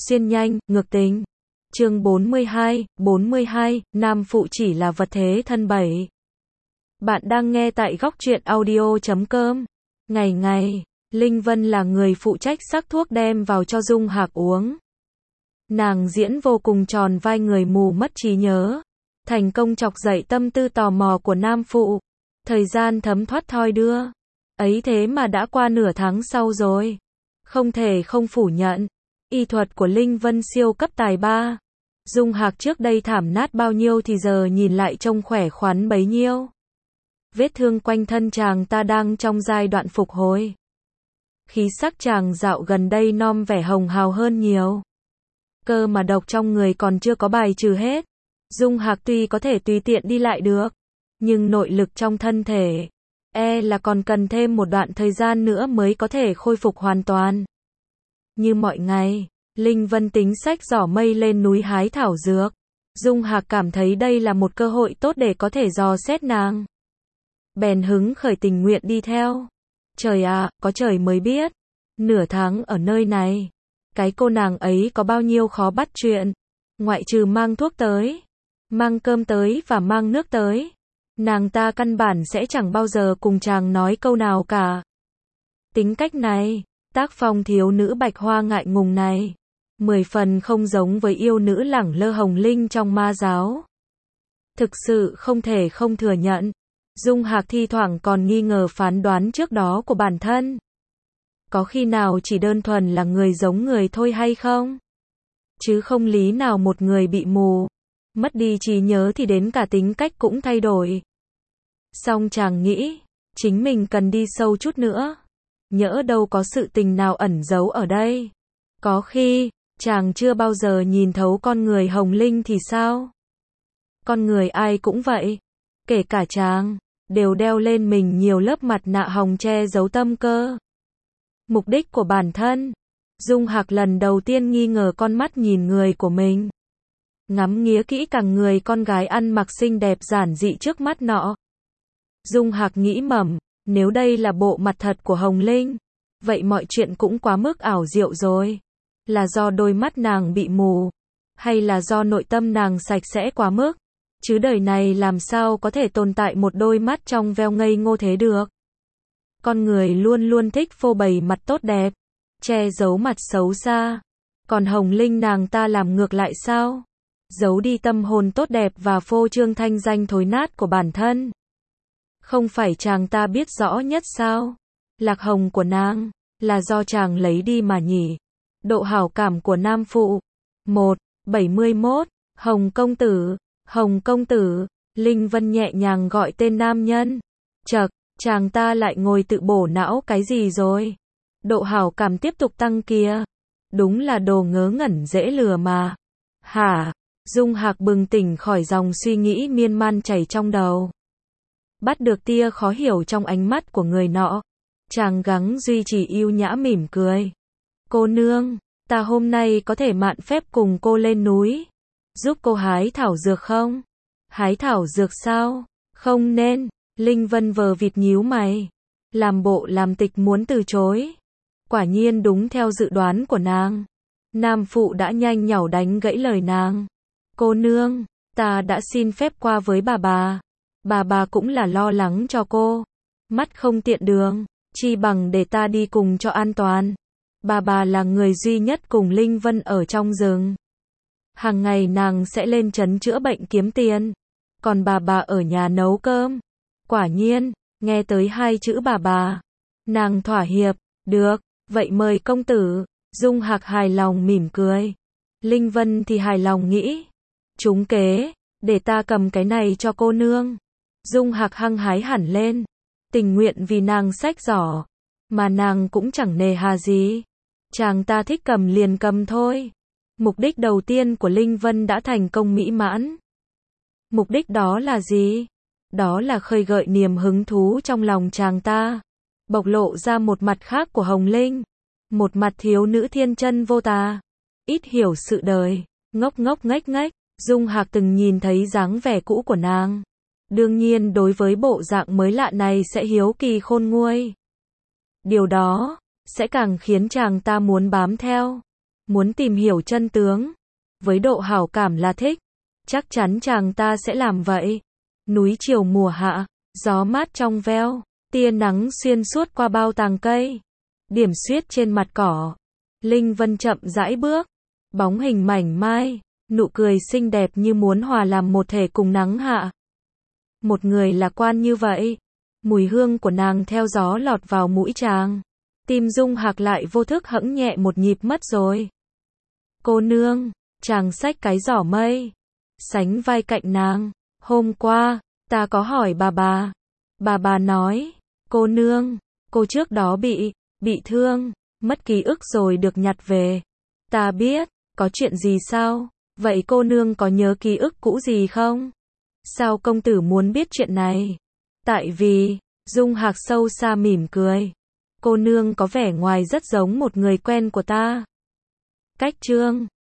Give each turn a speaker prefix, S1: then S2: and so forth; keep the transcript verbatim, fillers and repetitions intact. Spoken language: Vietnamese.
S1: xuyên nhanh, ngược tình. Chương bốn mươi hai, bốn mươi hai, nam phụ chỉ là vật thế thân bảy. Bạn đang nghe tại góc truyện audio chấm com. Ngày ngày, Linh Vân là người phụ trách sắc thuốc đem vào cho Dung Hạc uống. Nàng diễn vô cùng tròn vai người mù mất trí nhớ, thành công chọc dậy tâm tư tò mò của nam phụ. Thời gian thấm thoát thoi đưa. Ấy thế mà đã qua nửa tháng sau rồi. Không thể không phủ nhận, y thuật của Linh Vân siêu cấp tài ba. Dung Hạc trước đây thảm nát bao nhiêu thì giờ nhìn lại trông khỏe khoắn bấy nhiêu. Vết thương quanh thân chàng ta đang trong giai đoạn phục hồi. Khí sắc chàng dạo gần đây nom vẻ hồng hào hơn nhiều. Cơ mà độc trong người còn chưa có bài trừ hết. Dung Hạc tuy có thể tùy tiện đi lại được, nhưng nội lực trong thân thể, e là còn cần thêm một đoạn thời gian nữa mới có thể khôi phục hoàn toàn. Như mọi ngày, Linh Vân tính xách giỏ mây lên núi hái thảo dược. Dung Hạc cảm thấy đây là một cơ hội tốt để có thể dò xét nàng. Bèn hứng khởi tình nguyện đi theo. Trời ạ, à, có trời mới biết. Nửa tháng ở nơi này, cái cô nàng ấy có bao nhiêu khó bắt chuyện. Ngoại trừ mang thuốc tới, mang cơm tới và mang nước tới, nàng ta căn bản sẽ chẳng bao giờ cùng chàng nói câu nào cả. Tính cách này, tác phong thiếu nữ bạch hoa ngại ngùng này, mười phần không giống với yêu nữ lẳng lơ hồng linh trong ma giáo. Thực sự không thể không thừa nhận, Dung Hạc thi thoảng còn nghi ngờ phán đoán trước đó của bản thân. Có khi nào chỉ đơn thuần là người giống người thôi hay không? Chứ không lý nào một người bị mù, mất đi trí nhớ thì đến cả tính cách cũng thay đổi. Song chàng nghĩ, chính mình cần đi sâu chút nữa. Nhỡ đâu có sự tình nào ẩn giấu ở đây. Có khi, chàng chưa bao giờ nhìn thấu con người hồng linh thì sao? Con người ai cũng vậy, kể cả chàng, đều đeo lên mình nhiều lớp mặt nạ hồng che giấu tâm cơ. Mục đích của bản thân, Dung Hạc lần đầu tiên nghi ngờ con mắt nhìn người của mình. Ngắm nghía kỹ càng người con gái ăn mặc xinh đẹp giản dị trước mắt nọ. Dung Hạc nghĩ mẩm, nếu đây là bộ mặt thật của Hồng Linh, vậy mọi chuyện cũng quá mức ảo diệu rồi. Là do đôi mắt nàng bị mù, hay là do nội tâm nàng sạch sẽ quá mức? Chứ đời này làm sao có thể tồn tại một đôi mắt trong veo ngây ngô thế được? Con người luôn luôn thích phô bày mặt tốt đẹp, che giấu mặt xấu xa. Còn Hồng Linh nàng ta làm ngược lại sao? Giấu đi tâm hồn tốt đẹp và phô trương thanh danh thối nát của bản thân. Không phải chàng ta biết rõ nhất sao? Lạc hồng của nàng, là do chàng lấy đi mà nhỉ? Độ hảo cảm của nam phụ. một, bảy mươi mốt, Hồng công tử, Hồng công tử, Linh Vân nhẹ nhàng gọi tên nam nhân. Chậc, chàng ta lại ngồi tự bổ não cái gì rồi? Độ hảo cảm tiếp tục tăng kìa. Đúng là đồ ngớ ngẩn dễ lừa mà. Hả? Dung Hạc bừng tỉnh khỏi dòng suy nghĩ miên man chảy trong đầu. Bắt được tia khó hiểu trong ánh mắt của người nọ, chàng gắng duy trì yêu nhã mỉm cười. Cô nương, ta hôm nay có thể mạn phép cùng cô lên núi, giúp cô hái thảo dược không? Hái thảo dược sao? Không nên. Linh Vân vờ vịt nhíu mày, làm bộ làm tịch muốn từ chối. Quả nhiên đúng theo dự đoán của nàng, nam phụ đã nhanh nhảu đánh gãy lời nàng. Cô nương, ta đã xin phép qua với bà bà. Bà bà cũng là lo lắng cho cô. Mắt không tiện đường, chi bằng để ta đi cùng cho an toàn. Bà bà là người duy nhất cùng Linh Vân ở trong rừng. Hàng ngày nàng sẽ lên trấn chữa bệnh kiếm tiền, còn bà bà ở nhà nấu cơm. Quả nhiên, nghe tới hai chữ bà bà, nàng thỏa hiệp. Được, vậy mời công tử. Dung Hạc hài lòng mỉm cười. Linh Vân thì hài lòng nghĩ, trúng kế, để ta cầm cái này cho cô nương. Dung Hạc hăng hái hẳn lên, tình nguyện vì nàng xách giỏ, mà nàng cũng chẳng nề hà gì. Chàng ta thích cầm liền cầm thôi. Mục đích đầu tiên của Linh Vân đã thành công mỹ mãn. Mục đích đó là gì? Đó là khơi gợi niềm hứng thú trong lòng chàng ta, bộc lộ ra một mặt khác của Hồng Linh, một mặt thiếu nữ thiên chân vô tà, ít hiểu sự đời, ngốc ngốc nghếch nghếch. Dung Hạc từng nhìn thấy dáng vẻ cũ của nàng, đương nhiên đối với bộ dạng mới lạ này sẽ hiếu kỳ khôn nguôi. Điều đó sẽ càng khiến chàng ta muốn bám theo. muốn tìm hiểu chân tướng. Với độ hảo cảm là thích. Chắc chắn chàng ta sẽ làm vậy. Núi chiều mùa hạ, gió mát trong veo, tia nắng xuyên suốt qua bao tàng cây. Điểm xuyết trên mặt cỏ. Linh Vân chậm rãi bước. Bóng hình mảnh mai, nụ cười xinh đẹp như muốn hòa làm một thể cùng nắng hạ. Một người lạc quan như vậy. Mùi hương của nàng theo gió lọt vào mũi chàng. Tim Dung Hạc lại vô thức hẫng nhẹ một nhịp mất rồi. Cô nương, chàng xách cái giỏ mây. Sánh vai cạnh nàng. Hôm qua, ta có hỏi bà bà. Bà bà nói, cô nương, cô trước đó bị, bị thương, mất ký ức rồi được nhặt về. Ta biết, có chuyện gì sao? Vậy cô nương có nhớ ký ức cũ gì không? Sao công tử muốn biết chuyện này? Tại vì, Dung Hạc sâu xa mỉm cười. Cô nương có vẻ ngoài rất giống một người quen của ta. Cách Trương